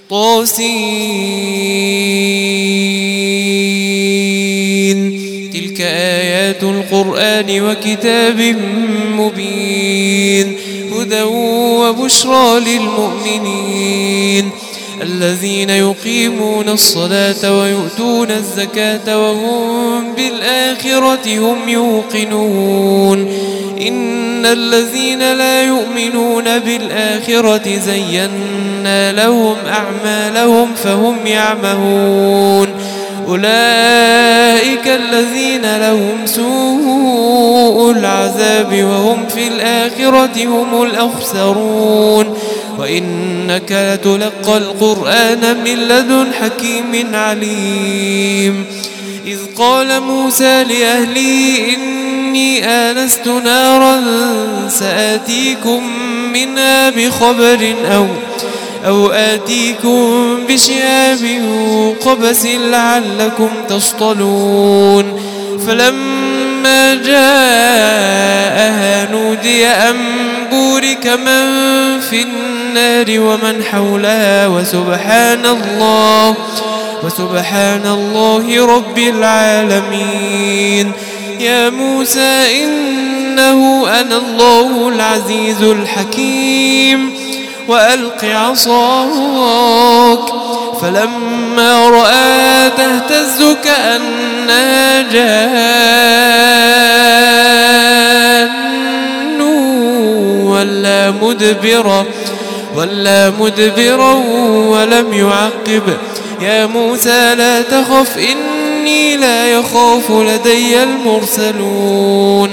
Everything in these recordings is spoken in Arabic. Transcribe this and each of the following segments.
طاسين. تلك آيات القرآن وكتاب مبين، هدى وبشرى للمؤمنين الذين يقيمون الصلاة ويؤتون الزكاة وهم بالآخرة هم يوقنون. إن الذين لا يؤمنون بالآخرة زينا لهم أعمالهم فهم يعمهون. أولئك الذين لهم سوء العذاب وهم في الآخرة هم الأخسرون. وإنك لتلقى القرآن من لدن حكيم عليم. إذ قال موسى لأهله إني آنست نارا سآتيكم منها بخبر أو آتيكم بشهاب قبس لعلكم تصطلون. فلما جاءها نودي أن بورك من في النار ومن حولها وسبحان الله رب العالمين. يا موسى إنه أنا الله العزيز الحكيم. وألق عصاك فلما رأى تهتز كأنها جان ولا مدبرا ولم يعقب. يا موسى لا تخف إني لا يخاف لدي المرسلون.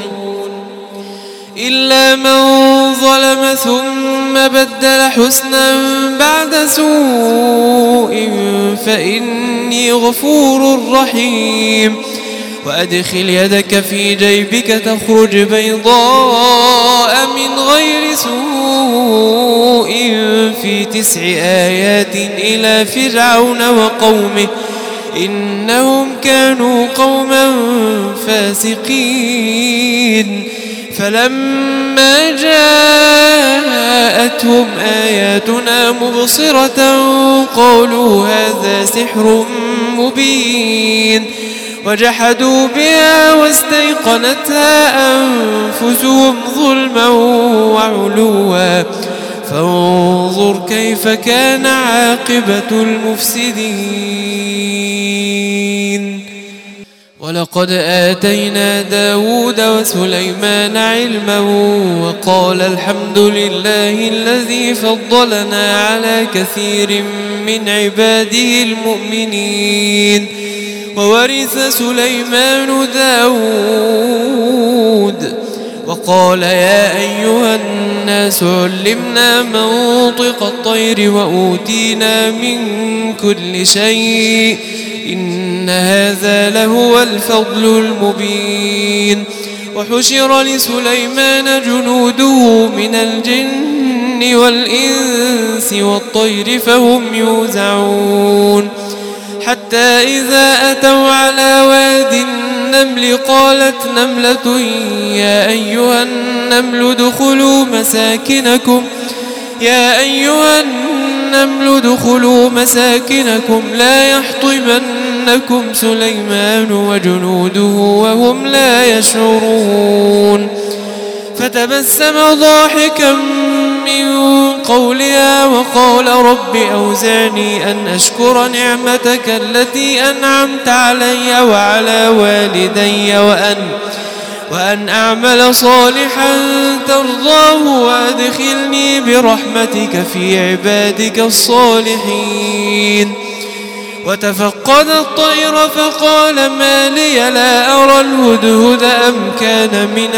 إلا من ظلم ثم بدل حسنا بعد سوء فإني غفور رحيم. وأدخل يدك في جيبك تخرج بيضاء من غير سوء في 9 آيات إلى فرعون وقومه إنهم كانوا قوما فاسقين. فلما جاءتهم آياتنا مبصرة قالوا هذا سحر مبين. وجحدوا بها واستيقنتها أنفسهم ظلما وعلوا فانظر كيف كان عاقبة المفسدين. ولقد آتينا داود وسليمان علما وقال الحمد لله الذي فضلنا على كثير من عباده المؤمنين. وورث سليمان داود وقال يا أيها الناس علمنا منطق الطير وأوتينا من كل شيء إن هذا لهو الفضل المبين. وحشر لسليمان جنوده من الجن والإنس والطير فهم يوزعون. حتى إذا أتوا على واد النمل قالت نملة يا أيها النمل ادخلوا مساكنكم لا يحطمنكم سليمان وجنوده وهم لا يشعرون. فتبسم ضاحكا من قولها وقال رب أوزعني أن أشكر نعمتك التي أنعمت علي وعلى والدي وأن أعمل صالحا ترضاه وأدخلني برحمتك في عبادك الصالحين. وتفقد الطير فقال ما لي لا أرى الهدهد أم كان من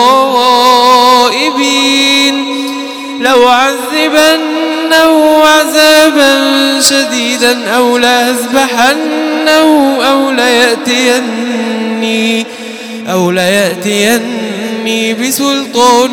الغائبين. لو عذبنه عذابا شديدا أو لأذبحنه أو ليأتيني بسلطان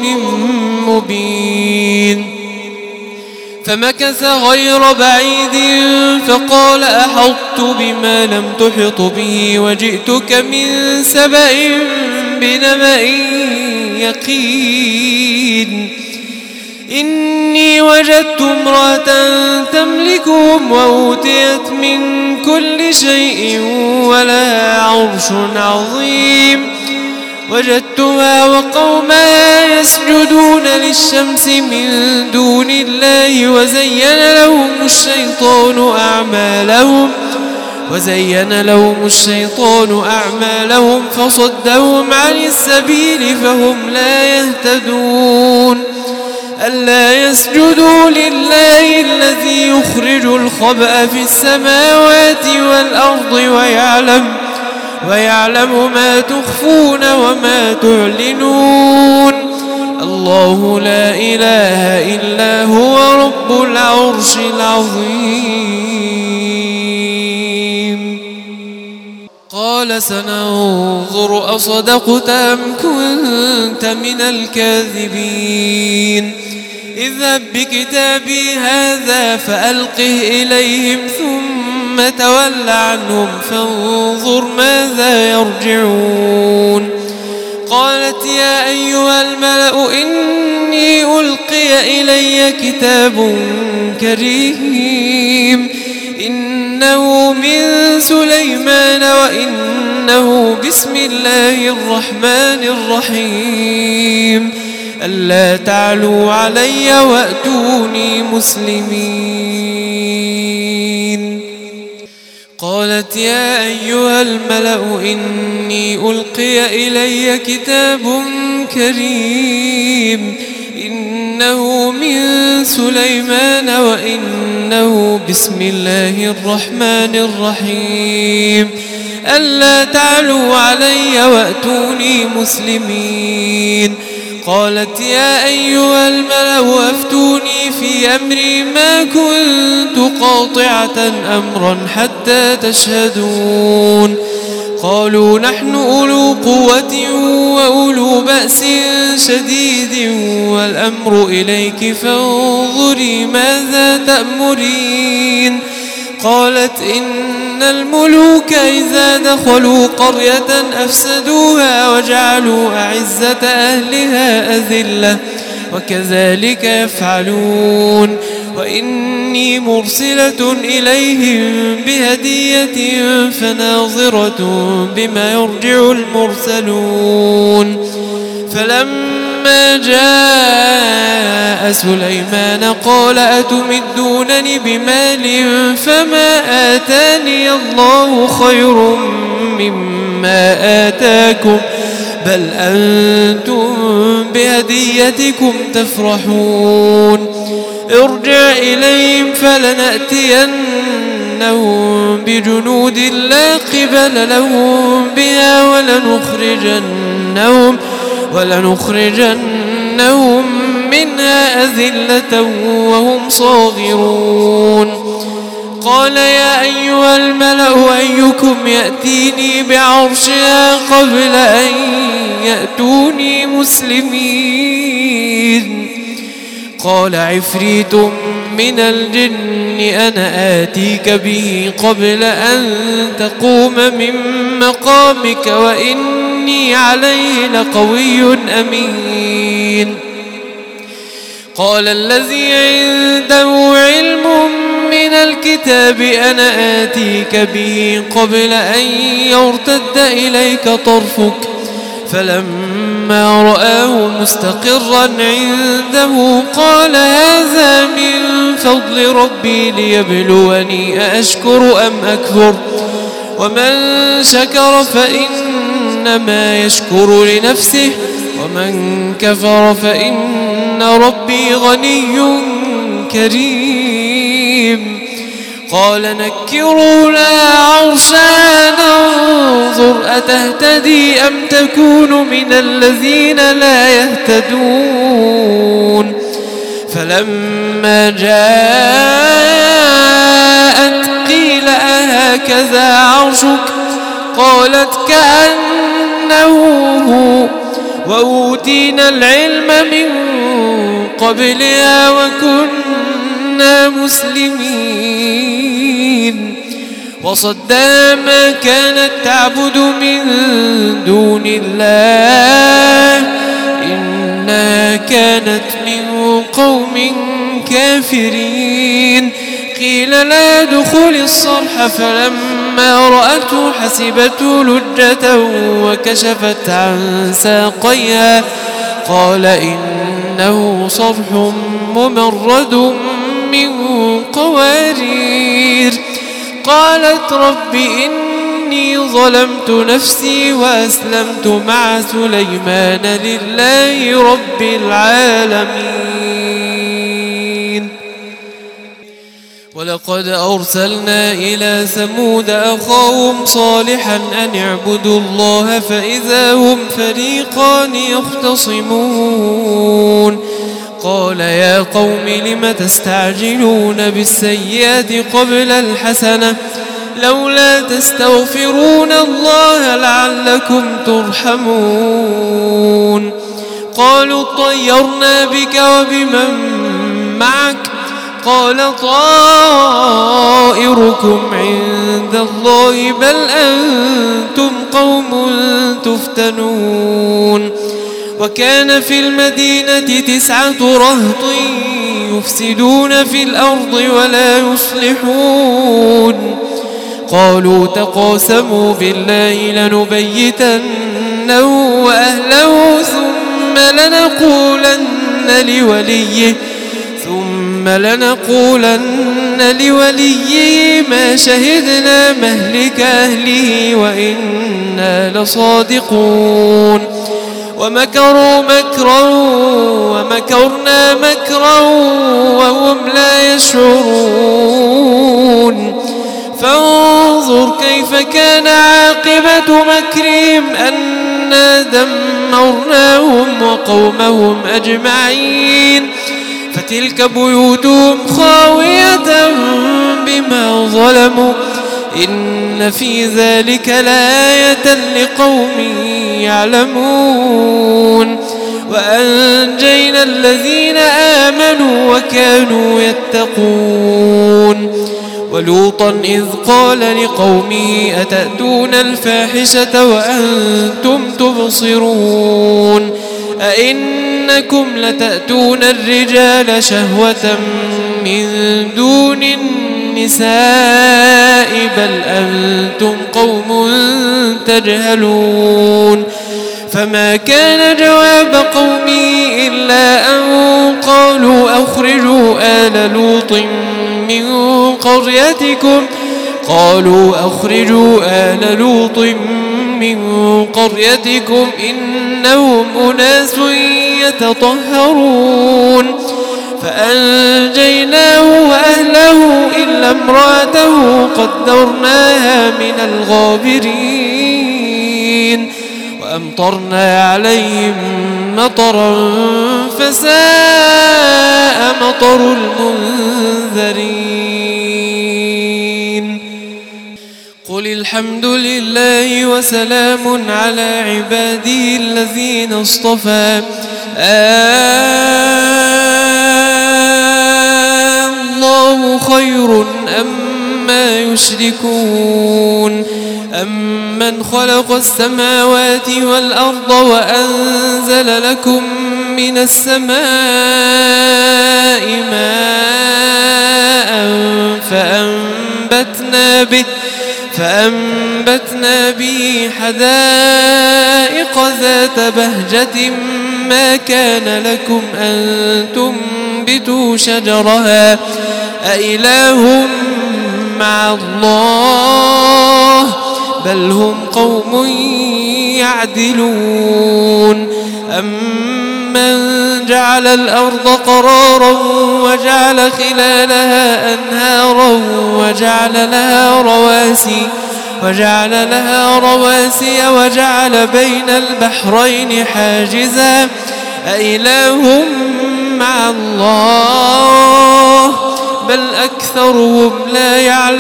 مبين. فمكث غير بعيد فقال أحطت بما لم تحط به وجئتك من سبأ بنبأ يقين. إني وجدت امرأة تملكهم وأوتيت من كل شيء ولها عرش عظيم وجدتها وقومها يسجدون للشمس من دون الله وزين لهم الشيطان أعمالهم فصدهم عن السبيل فهم لا يهتدون ألا يسجدوا لله الذي يخرج الخبأ في السماوات والأرض ويعلم ما تخفون وما تعلنون الله لا إله إلا هو رب العرش العظيم قال سننظر أصدقت أم كنت من الكاذبين اذهب بكتابي هذا فألقه إليهم ثم تول عنهم فانظر ماذا يرجعون قالت يا أيها الملأ إني ألقي إلي كتاب كريم إنه من سليمان وإنه بسم الله الرحمن الرحيم ألا تعلوا علي وأتوني مسلمين قالت يا أيها الملأ إني ألقي إلي كتاب كريم إنه من سليمان وإنه بسم الله الرحمن الرحيم ألا تعلوا علي وأتوني مسلمين قالت يا أيها الملأ أفتوني في أمري ما كنت قاطعة أمرا حتى تشهدون قالوا نحن أولو قوة وأولو بأس شديد والأمر إليك فانظري ماذا تأمرين قالت إن الملوك إذا دخلوا قرية أفسدوها وجعلوا أعزة أهلها أذلة وكذلك يفعلون وإني مرسلة إليهم بهدية فناظرة بما يرجع المرسلون فلما جاء سليمان قال أتمدونني بمال فما آتاني الله خير مما آتاكم بل أنتم بهديتكم تفرحون ارجع إليهم فلنأتينهم بجنود لا قبل لهم بها ولنخرجنهم منها أذلة وهم صاغرون قال يا أيها الملأ أيكم يأتيني بعرشها قبل أن يأتوني مسلمين قال عفريت من الجن أنا آتيك به قبل أن تقوم من مقامك وإني عليه لقوي أمين قال الذي عنده علم من الكتاب أنا آتيك به قبل أن يرتد إليك طرفك فلما رآه مستقرا عنده قال هذا من فضل ربي ليبلوني أأشكر أم أكفر ومن شكر فإنما يشكر لنفسه ومن كفر فإن ربي غني كريم قال نكروا لها عرشها ننظر أتهتدي أم تكون من الذين لا يهتدون فلما جاءت قيل أهكذا عرشك قالت كأنه هو وأوتينا العلم من قبلها وكنا مسلمين وصدها ما كانت تعبد من دون الله إنها كانت من قوم كافرين. قيل لا ادخل الصرح فلما رأته حسبته لجة وكشفت عن ساقيها قال إنه صرح ممرد من قوارير. قالت رب إني ظلمت نفسي وأسلمت مع سليمان لله رب العالمين. ولقد أرسلنا إلى ثمود أخاهم صالحا أن اعبدوا الله فإذا هم فريقان يختصمون. قال يا قوم لم تستعجلون بالسيئة قبل الحسنة لولا تستغفرون الله لعلكم ترحمون. قالوا اطيرنا بك وبمن معك قال طائركم عند الله بل أنتم قوم تفتنون. وكان في المدينة 9 رهط يفسدون في الأرض ولا يصلحون. قالوا تقاسموا بالله لنبيتنه وأهله ثم لنقولن لوليه ما شهدنا مهلك أهله وإنا لصادقون. ومكروا مكرا ومكرنا مكرا وهم لا يشعرون. فانظر كيف كان عاقبة مكرهم أنا دمرناهم وقومهم أجمعين. فتلك بيوتهم خاوية بما ظلموا إن في ذلك لآية لقوم يعلمون. وأنجينا الذين آمنوا وكانوا يتقون. ولوطا إذ قال لقومه أتأتون الفاحشة وأنتم تبصرون أئنكم لتأتون الرجال شهوة من دون النساء بل أنتم قوم تجهلون. فما كان جواب قومه إلا أن قالوا أخرجوا آل لوط من قريتكم إنهم أناس يتطهرون. فأنجيناه وأهله إلا امرأته قدرناها من الغابرين. وأمطرنا عليهم مطرا فساء مطر المنذرين. قل الحمد لله وسلام على عباده الذين اصطفى الله خير أما يشركون. أمن خلق السماوات والأرض وأنزل لكم من السماء ماء فأنبتنا به حدائق ذات بهجة ما كان لكم أن تنبتوا شجرها أإله مع الله بل هم قوم يعدلون. أمن جعل الأرض قرارا وجعل خلالها أنهارا وجعل لها رواسي وجعل بين البحرين حاجزا أإله مع الله بل أكثرهم لا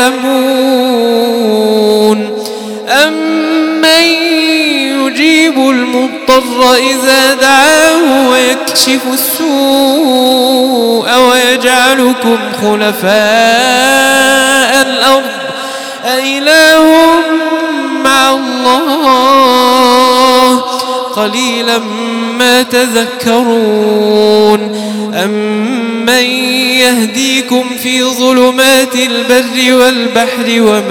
يعلمون. أمن يجيب المضطر إذا دعاه ويكشف السوء ويجعلكم خلفاء الأرض أإله مع الله قليلا ما تذكرون أمن يهديكم في ظلمات البر والبحر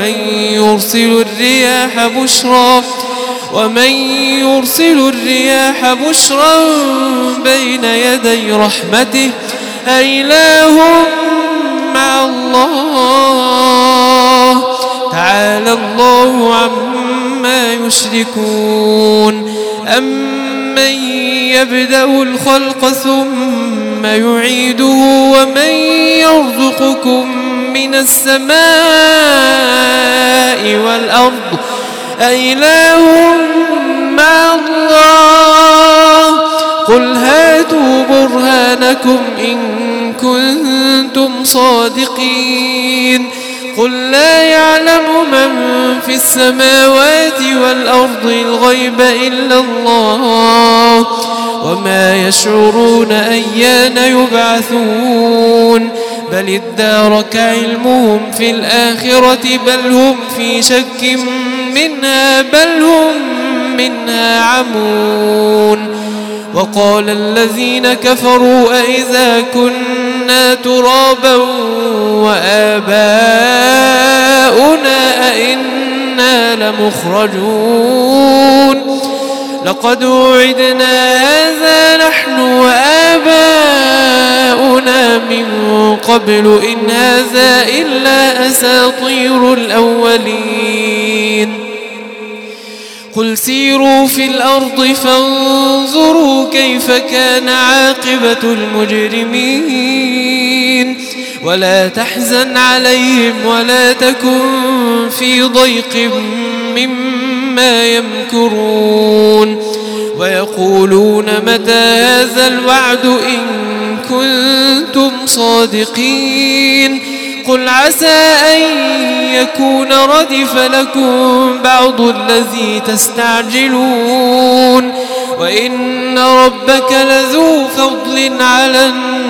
ومن يرسل الرياح بشرا بين يدي رحمته أإله مع الله تعالى الله عما يشركون أمن يبدأ الخلق ثم يعيده ومن يرزقكم من السماء والأرض أإله مع الله قل هاتوا برهانكم إن كنتم صادقين قل لا يعلم من في السماوات والأرض الغيب إلا الله وما يشعرون أيان يبعثون بل ادارك علمهم في الآخرة بل هم في شك منها بل هم منها عمون وقال الذين كفروا أئذا كنا ترابا وآباؤنا أئنا لمخرجون لقد وعدنا هذا نحن وآباؤنا من قبل إن هذا إلا أساطير الأولين قل سيروا في الأرض فانظروا كيف كان عاقبة المجرمين ولا تحزن عليهم ولا تكن في ضيق مما يمكرون ويقولون متى هذا الوعد إن كنتم صادقين قل عسى أن يكون ردف لكم بعض الذي تستعجلون وإن ربك لذو فضل على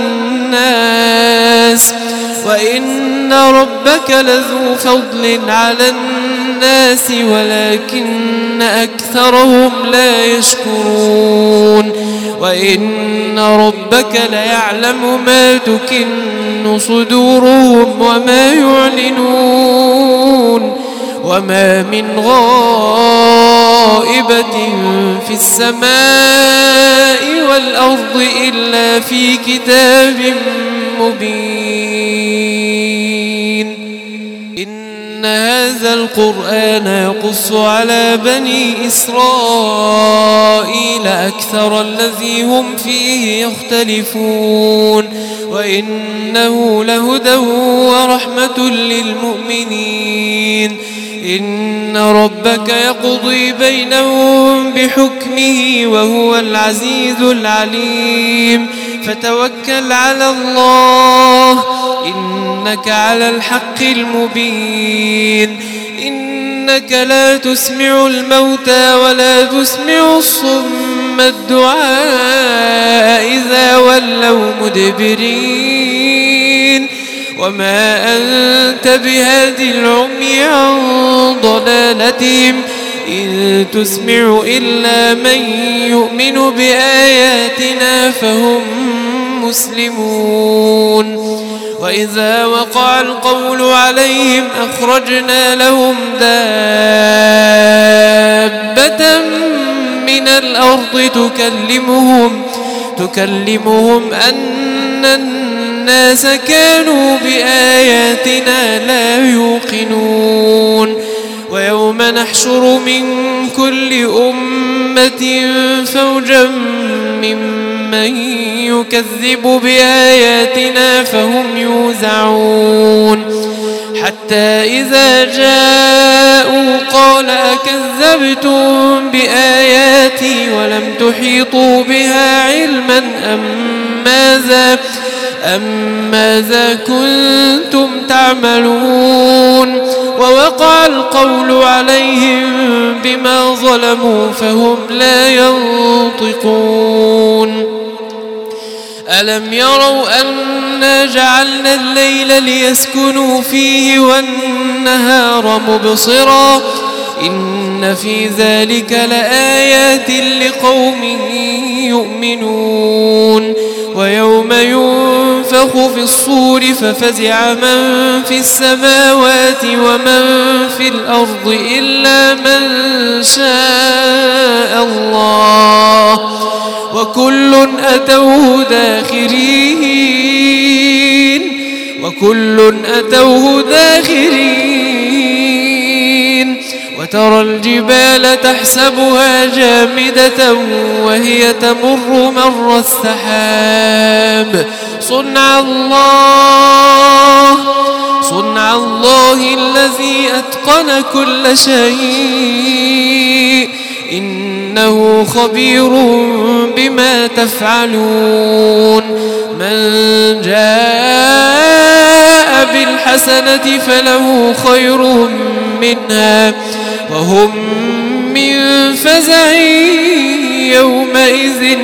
الناس ولكن أكثرهم لا يشكرون وإن ربك ليعلم ما تكن صدورهم وما يعلنون وما من غائبة في السماء والأرض إلا في كتاب مبين إن هذا القرآن يقص على بني إسرائيل أكثر الذي هم فيه يختلفون وإنه لهدى ورحمة للمؤمنين إن ربك يقضي بينهم بحكمه وهو العزيز العليم فتوكل على الله إنك على الحق المبين إنك لا تسمع الموتى ولا تسمع الصم الدعاء إذا ولوا مدبرين وما أنت بهاد العمي عن ضلالتهم إن تسمع إلا من يؤمن بآياتنا فهم مسلمون وإذا وقع القول عليهم أخرجنا لهم دابة من الأرض تكلمهم أن الناس كانوا بآياتنا لا يوقنون ويوم نحشر من كل أمة فوجا ممن يكذب بآياتنا فهم يوزعون حتى إذا جاءوا قال أكذبتم بآياتي ولم تحيطوا بها علما أم ماذا كنتم تعملون ووقع القول عليهم بما ظلموا فهم لا ينطقون ألم يروا أنا جعلنا الليل ليسكنوا فيه والنهار مبصرا إن في ذلك لآيات لقوم يؤمنون ويوم ينفخ في الصور ففزع من في السماوات ومن في الأرض إلا من شاء الله وكل أتوه داخرين وترى الجبال تحسبها جامدة وهي تمر مر السحاب صنع الله الذي أتقن كل شيء إنه خبير بما تفعلون من جاء بالحسنة فله خير منها وهم من فزع يومئذ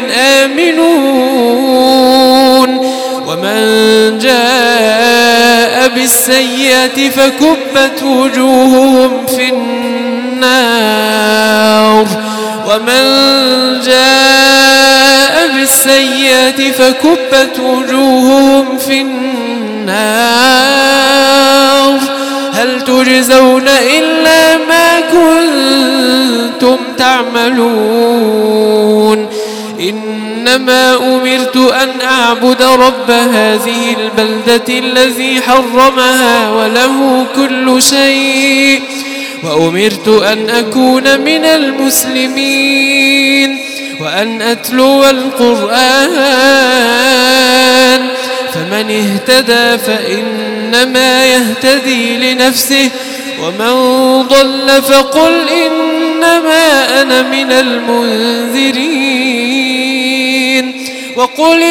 آمنون ومن جاء بالسيئة فكبت وجوههم في النار هل تجزون إلا ما كنتم تعملون إنما أمرت أن أعبد رب هذه البلدة الذي حرمها وله كل شيء وأمرت أن أكون من المسلمين وأن أتلو القرآن فمن اهتدى فإنما يهتدي لنفسه ومن ضل فقل إنما أنا من المنذرين وقل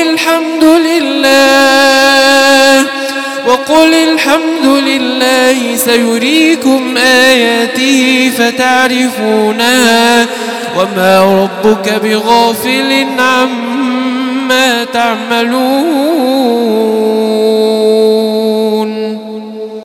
الحمد لله سيريكم آياته فتعرفونها وما ربك بغافل عما تعملون